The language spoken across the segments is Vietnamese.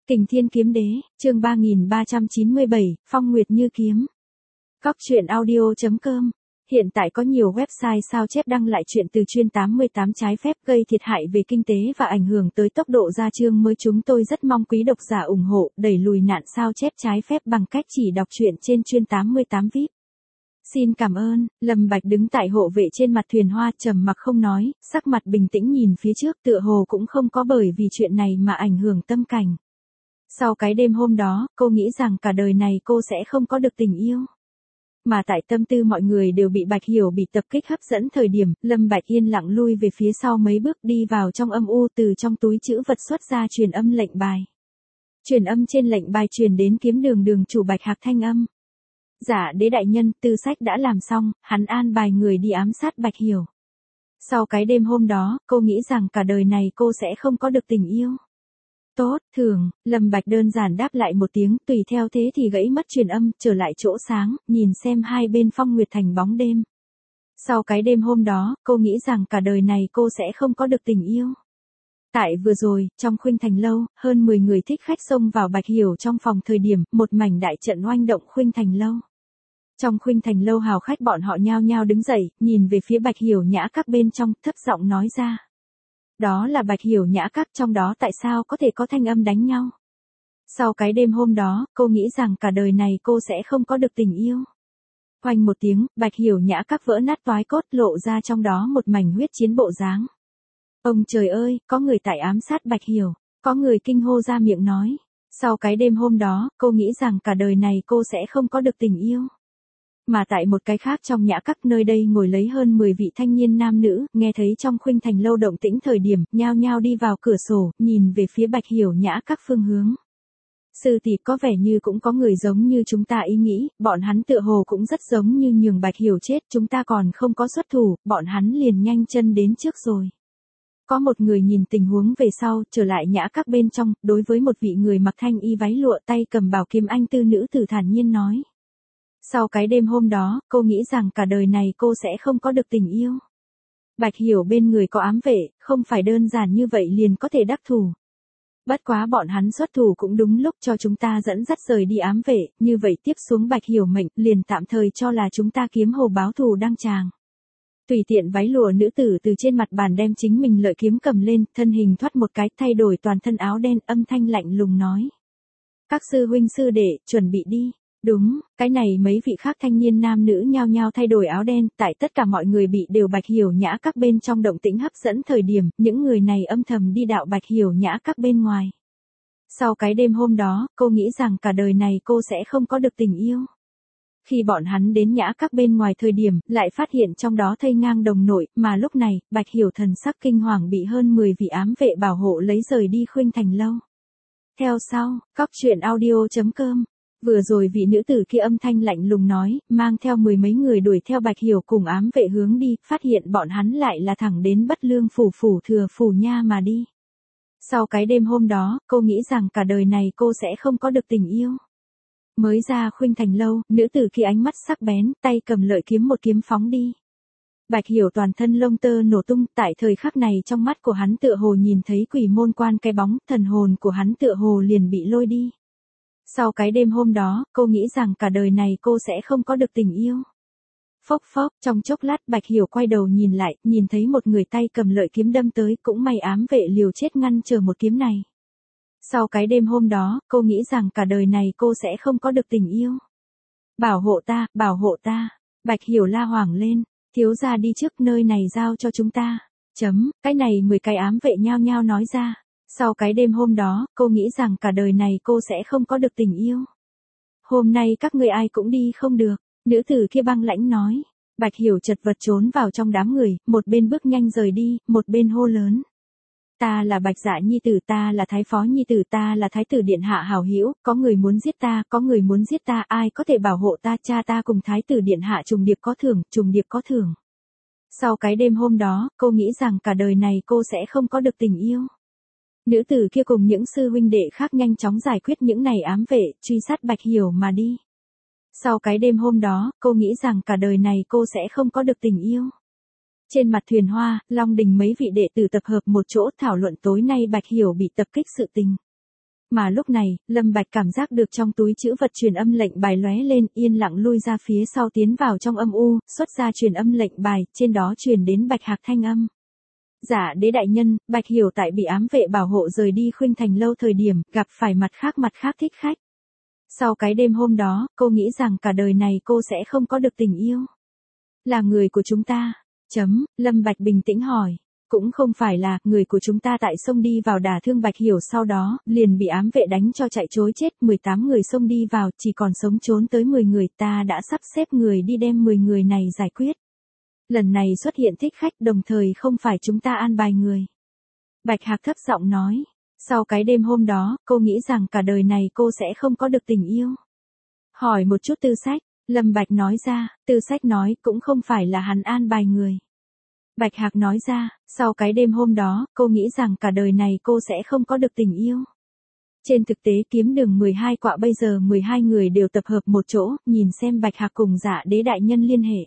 Kình Thiên Kiếm Đế, chương 3397, Phong Nguyệt Như Kiếm. Góc truyện audio.com. Hiện tại có nhiều website sao chép đăng lại chuyện từ chuyên 88 trái phép gây thiệt hại về kinh tế và ảnh hưởng tới tốc độ ra chương mới. Chúng tôi rất mong quý độc giả ủng hộ, đẩy lùi nạn sao chép trái phép bằng cách chỉ đọc truyện trên chuyên 88 VIP. Xin cảm ơn. Lâm Bạch đứng tại hộ vệ trên mặt thuyền hoa trầm mặc không nói, sắc mặt bình tĩnh nhìn phía trước, tựa hồ cũng không có bởi vì chuyện này mà ảnh hưởng tâm cảnh. Sau cái đêm hôm đó, cô nghĩ rằng cả đời này cô sẽ không có được tình yêu. Mà tại tâm tư mọi người đều bị Bạch Hiểu bị tập kích hấp dẫn thời điểm, Lâm Bạch yên lặng lui về phía sau mấy bước đi vào trong âm u, từ trong túi trữ vật xuất ra truyền âm lệnh bài. Truyền âm trên lệnh bài truyền đến Kiếm Đường đường chủ Bạch Hạc thanh âm. Dạ đế đại nhân, tư sách đã làm xong, hắn an bài người đi ám sát Bạch Hiểu. Sau cái đêm hôm đó, cô nghĩ rằng cả đời này cô sẽ không có được tình yêu. Tốt, thường, Lâm Bạch đơn giản đáp lại một tiếng, tùy theo thế thì gãy mất truyền âm, trở lại chỗ sáng, nhìn xem hai bên Phong Nguyệt thành bóng đêm. Sau cái đêm hôm đó, cô nghĩ rằng cả đời này cô sẽ không có được tình yêu. Tại vừa rồi, trong Khuynh Thành lâu, hơn 10 người thích khách xông vào Bạch Hiểu trong phòng thời điểm, một mảnh đại trận oanh động Khuynh Thành lâu. Trong Khuynh Thành lâu hào khách bọn họ nhao nhao đứng dậy, nhìn về phía Bạch Hiểu nhã các bên trong, thấp giọng nói ra. Đó là Bạch Hiểu nhã các, trong đó tại sao có thể có thanh âm đánh nhau. Sau cái đêm hôm đó, cô nghĩ rằng cả đời này cô sẽ không có được tình yêu. Oanh một tiếng, Bạch Hiểu nhã các vỡ nát toái cốt, lộ ra trong đó một mảnh huyết chiến bộ dáng. Ông trời ơi, có người tại ám sát Bạch Hiểu, có người kinh hô ra miệng nói. Sau cái đêm hôm đó, cô nghĩ rằng cả đời này cô sẽ không có được tình yêu. Mà tại một cái khác trong nhã các, nơi đây ngồi lấy hơn 10 vị thanh niên nam nữ, nghe thấy trong Khuynh Thành lâu động tĩnh thời điểm, nhao nhao đi vào cửa sổ, nhìn về phía Bạch Hiểu nhã các phương hướng. Sư tỷ, có vẻ như cũng có người giống như chúng ta ý nghĩ, bọn hắn tựa hồ cũng rất giống như nhường Bạch Hiểu chết, chúng ta còn không có xuất thủ, bọn hắn liền nhanh chân đến trước rồi. Có một người nhìn tình huống về sau, trở lại nhã các bên trong, đối với một vị người mặc thanh y váy lụa, tay cầm bảo kiếm anh tư nữ tử thản nhiên nói. Sau cái đêm hôm đó, cô nghĩ rằng cả đời này cô sẽ không có được tình yêu. Bạch Hiểu bên người có ám vệ, không phải đơn giản như vậy liền có thể đắc thủ. Bất quá bọn hắn xuất thủ cũng đúng lúc cho chúng ta dẫn dắt rời đi ám vệ, như vậy tiếp xuống Bạch Hiểu mệnh, liền tạm thời cho là chúng ta kiếm hồ báo thù đăng tràng. Tùy tiện váy lụa nữ tử từ trên mặt bàn đem chính mình lợi kiếm cầm lên, thân hình thoát một cái, thay đổi toàn thân áo đen, âm thanh lạnh lùng nói. Các sư huynh sư đệ, chuẩn bị đi. Đúng, cái này mấy vị khác thanh niên nam nữ nhao nhao thay đổi áo đen, tại tất cả mọi người bị đều Bạch Hiểu nhã các bên trong động tĩnh hấp dẫn thời điểm, những người này âm thầm đi đạo Bạch Hiểu nhã các bên ngoài. Sau cái đêm hôm đó, cô nghĩ rằng cả đời này cô sẽ không có được tình yêu. Khi bọn hắn đến nhã các bên ngoài thời điểm, lại phát hiện trong đó thây ngang đồng nội, mà lúc này, Bạch Hiểu thần sắc kinh hoàng bị hơn 10 vị ám vệ bảo hộ lấy rời đi Khuynh Thành lâu. Theo sau, góc truyện audio.com. Vừa rồi vị nữ tử kia âm thanh lạnh lùng nói, mang theo 10 mấy người đuổi theo Bạch Hiểu cùng ám vệ hướng đi, phát hiện bọn hắn lại là thẳng đến Bất Lương phủ thừa phủ nha mà đi. Sau cái đêm hôm đó, cô nghĩ rằng cả đời này cô sẽ không có được tình yêu. Mới ra Khuynh Thành lâu, nữ tử kia ánh mắt sắc bén, tay cầm lợi kiếm một kiếm phóng đi. Bạch Hiểu toàn thân lông tơ nổ tung, tại thời khắc này trong mắt của hắn tựa hồ nhìn thấy quỷ môn quan cái bóng, thần hồn của hắn tựa hồ liền bị lôi đi. Sau cái đêm hôm đó, cô nghĩ rằng cả đời này cô sẽ không có được tình yêu. Phốc phốc, trong chốc lát Bạch Hiểu quay đầu nhìn lại, nhìn thấy một người tay cầm lợi kiếm đâm tới, cũng may ám vệ liều chết ngăn chờ một kiếm này. Sau cái đêm hôm đó, cô nghĩ rằng cả đời này cô sẽ không có được tình yêu. Bảo hộ ta, bảo hộ ta. Bạch Hiểu la hoảng lên, thiếu gia đi trước, nơi này giao cho chúng ta. Cái này 10 cái ám vệ nhao nhao nói ra. Sau cái đêm hôm đó, cô nghĩ rằng cả đời này cô sẽ không có được tình yêu. Hôm nay các người ai cũng đi không được, nữ tử kia băng lãnh nói. Bạch Hiểu chật vật trốn vào trong đám người, một bên bước nhanh rời đi, một bên hô lớn. Ta là Bạch Dạ nhi tử, ta là Thái phó nhi tử, ta là Thái tử điện hạ hảo hữu, có người muốn giết ta, có người muốn giết ta, ai có thể bảo hộ ta, cha ta cùng Thái tử điện hạ trùng điệp có thưởng, trùng điệp có thưởng. Sau cái đêm hôm đó, cô nghĩ rằng cả đời này cô sẽ không có được tình yêu. Nữ tử kia cùng những sư huynh đệ khác nhanh chóng giải quyết những này ám vệ, truy sát Bạch Hiểu mà đi. Sau cái đêm hôm đó, cô nghĩ rằng cả đời này cô sẽ không có được tình yêu. Trên mặt thuyền hoa, Long Đình mấy vị đệ tử tập hợp một chỗ thảo luận tối nay Bạch Hiểu bị tập kích sự tình. Mà lúc này, Lâm Bạch cảm giác được trong túi trữ vật truyền âm lệnh bài lóe lên, yên lặng lui ra phía sau tiến vào trong âm u, xuất ra truyền âm lệnh bài, trên đó truyền đến Bạch Hạc thanh âm. Dạ đế đại nhân, Bạch Hiểu tại bị ám vệ bảo hộ rời đi Khuynh Thành lâu thời điểm, gặp phải mặt khác thích khách. Sau cái đêm hôm đó, cô nghĩ rằng cả đời này cô sẽ không có được tình yêu. Là người của chúng ta. Lâm Bạch bình tĩnh hỏi. Cũng không phải là, người của chúng ta tại sông đi vào đả thương Bạch Hiểu sau đó, liền bị ám vệ đánh cho chạy trối chết, 18 người sông đi vào, chỉ còn sống trốn tới 10 người, ta đã sắp xếp người đi đem 10 người này giải quyết. Lần này xuất hiện thích khách đồng thời không phải chúng ta an bài người. Bạch Hạc thấp giọng nói. Sau cái đêm hôm đó, cô nghĩ rằng cả đời này cô sẽ không có được tình yêu. Hỏi một chút Tư Sách, Lâm Bạch nói ra, Tư Sách nói cũng không phải là hắn an bài người. Bạch Hạc nói ra, sau cái đêm hôm đó, cô nghĩ rằng cả đời này cô sẽ không có được tình yêu. Trên thực tế kiếm đường 12 quạ bây giờ 12 người đều tập hợp một chỗ, nhìn xem Bạch Hạc cùng Dạ đế đại nhân liên hệ.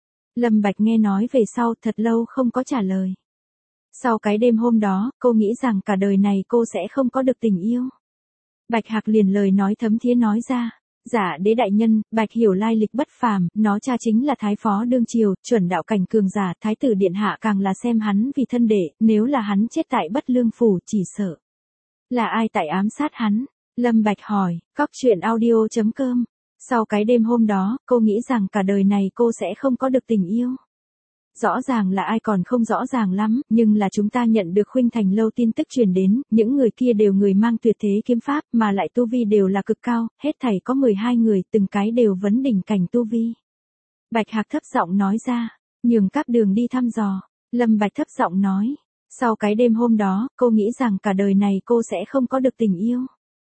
Lâm Bạch nghe nói về sau thật lâu không có trả lời. Sau cái đêm hôm đó, cô nghĩ rằng cả đời này cô sẽ không có được tình yêu. Bạch Hạc liền lời nói thấm thía nói ra. Dạ đế đại nhân, Bạch Hiểu lai lịch bất phàm, nó cha chính là thái phó đương triều, chuẩn đạo cảnh cường giả, thái tử điện hạ càng là xem hắn vì thân đệ, nếu là hắn chết tại Bất Lương phủ chỉ sợ. Là ai tại ám sát hắn? Lâm Bạch hỏi, Cóc truyện audio.com. Sau cái đêm hôm đó, cô nghĩ rằng cả đời này cô sẽ không có được tình yêu. Rõ ràng là ai còn không rõ ràng lắm, nhưng là chúng ta nhận được Khuynh Thành lâu tin tức truyền đến, những người kia đều người mang tuyệt thế kiếm pháp, mà lại tu vi đều là cực cao, hết thảy có 12 người, từng cái đều vấn đỉnh cảnh tu vi. Bạch Hạc thấp giọng nói ra, nhường các đường đi thăm dò. Lâm Bạch thấp giọng nói, sau cái đêm hôm đó, cô nghĩ rằng cả đời này cô sẽ không có được tình yêu.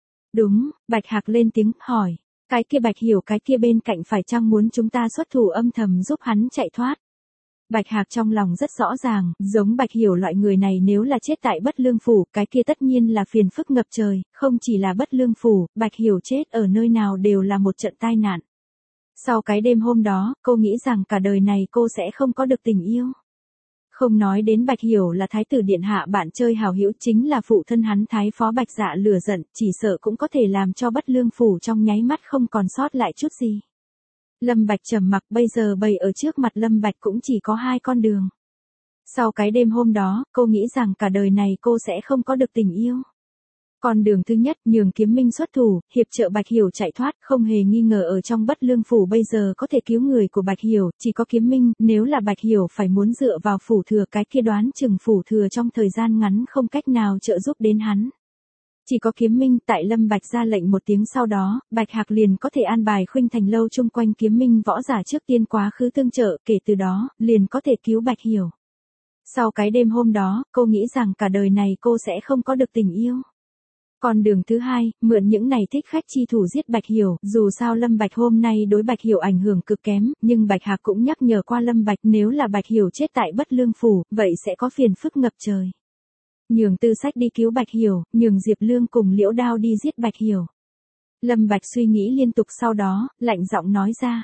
Đúng, Bạch Hạc lên tiếng, hỏi, cái kia Bạch Hiểu cái kia bên cạnh phải chăng muốn chúng ta xuất thủ âm thầm giúp hắn chạy thoát? Bạch Hạc trong lòng rất rõ ràng, giống Bạch Hiểu loại người này nếu là chết tại Bất Lương phủ, cái kia tất nhiên là phiền phức ngập trời, không chỉ là Bất Lương phủ, Bạch Hiểu chết ở nơi nào đều là một trận tai nạn. Sau cái đêm hôm đó, cô nghĩ rằng cả đời này cô sẽ không có được tình yêu. Không nói đến Bạch Hiểu là thái tử điện hạ bạn chơi hào hữu, chính là phụ thân hắn thái phó Bạch Dạ lửa giận, chỉ sợ cũng có thể làm cho Bất Lương phủ trong nháy mắt không còn sót lại chút gì. Lâm Bạch trầm mặc, bây giờ bày ở trước mặt Lâm Bạch cũng chỉ có hai con đường. Sau cái đêm hôm đó, cô nghĩ rằng cả đời này cô sẽ không có được tình yêu. Con đường thứ nhất, nhường Kiếm Minh xuất thủ, hiệp trợ Bạch Hiểu chạy thoát, không hề nghi ngờ ở trong Bất Lương phủ bây giờ có thể cứu người của Bạch Hiểu, chỉ có Kiếm Minh, nếu là Bạch Hiểu phải muốn dựa vào phủ thừa cái kia đoán chừng phủ thừa trong thời gian ngắn không cách nào trợ giúp đến hắn. Chỉ có Kiếm Minh, tại Lâm Bạch ra lệnh một tiếng sau đó, Bạch Hạc liền có thể an bài Khuynh Thành lâu chung quanh Kiếm Minh võ giả trước tiên quá khứ tương trợ, kể từ đó, liền có thể cứu Bạch Hiểu. Sau cái đêm hôm đó, cô nghĩ rằng cả đời này cô sẽ không có được tình yêu. Còn đường thứ hai, mượn những này thích khách chi thủ giết Bạch Hiểu, dù sao Lâm Bạch hôm nay đối Bạch Hiểu ảnh hưởng cực kém, nhưng Bạch Hạc cũng nhắc nhở qua Lâm Bạch nếu là Bạch Hiểu chết tại Bất Lương phủ, vậy sẽ có phiền phức ngập trời. Nhường Tư Sách đi cứu Bạch Hiểu, nhường Diệp Lương cùng Liễu Đao đi giết Bạch Hiểu. Lâm Bạch suy nghĩ liên tục sau đó, lạnh giọng nói ra.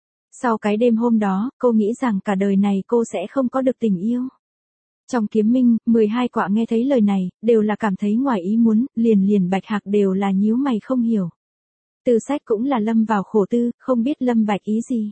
Sau cái đêm hôm đó, cô nghĩ rằng cả đời này cô sẽ không có được tình yêu. Trong Kiếm Minh, 12 quạ nghe thấy lời này, đều là cảm thấy ngoài ý muốn, liền Bạch Hạc đều là nhíu mày không hiểu. Tư Sách cũng là lâm vào khổ tư, không biết Lâm Bạch ý gì.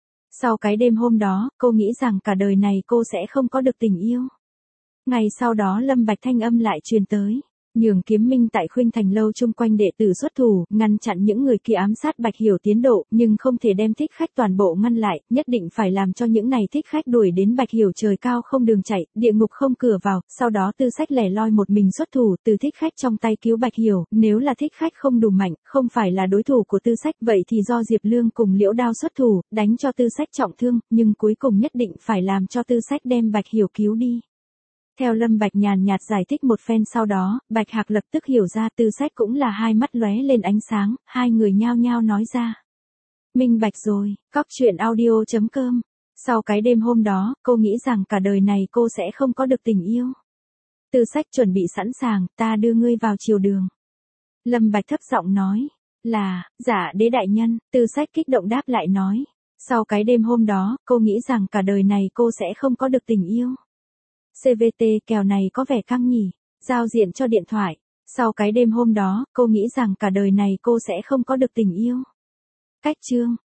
Sau cái đêm hôm đó, cô nghĩ rằng cả đời này cô sẽ không có được tình yêu. Ngày sau đó Lâm Bạch thanh âm lại truyền tới, nhường Kiếm Minh tại Khuynh Thành lâu chung quanh đệ tử xuất thủ, ngăn chặn những người kia ám sát Bạch Hiểu tiến độ, nhưng không thể đem thích khách toàn bộ ngăn lại, nhất định phải làm cho những này thích khách đuổi đến Bạch Hiểu trời cao không đường chạy, địa ngục không cửa vào, sau đó Tư Sách lẻ loi một mình xuất thủ, từ thích khách trong tay cứu Bạch Hiểu, nếu là thích khách không đủ mạnh, không phải là đối thủ của Tư Sách, vậy thì do Diệp Lương cùng Liễu Đao xuất thủ, đánh cho Tư Sách trọng thương, nhưng cuối cùng nhất định phải làm cho Tư Sách đem Bạch Hiểu cứu đi. Theo Lâm Bạch nhàn nhạt giải thích một phen sau đó, Bạch Hạc lập tức hiểu ra Tư Sách cũng là hai mắt lóe lên ánh sáng, hai người nhao nhao nói ra. Minh bạch rồi, Cóc truyện audio.com. Sau cái đêm hôm đó, cô nghĩ rằng cả đời này cô sẽ không có được tình yêu. Tư Sách chuẩn bị sẵn sàng, ta đưa ngươi vào triều đường. Lâm Bạch thấp giọng nói, là, dạ đế đại nhân, Tư Sách kích động đáp lại nói. Sau cái đêm hôm đó, cô nghĩ rằng cả đời này cô sẽ không có được tình yêu. CVT kèo này có vẻ căng nhỉ, giao diện cho điện thoại. Sau cái đêm hôm đó, cô nghĩ rằng cả đời này cô sẽ không có được tình yêu. Cách chương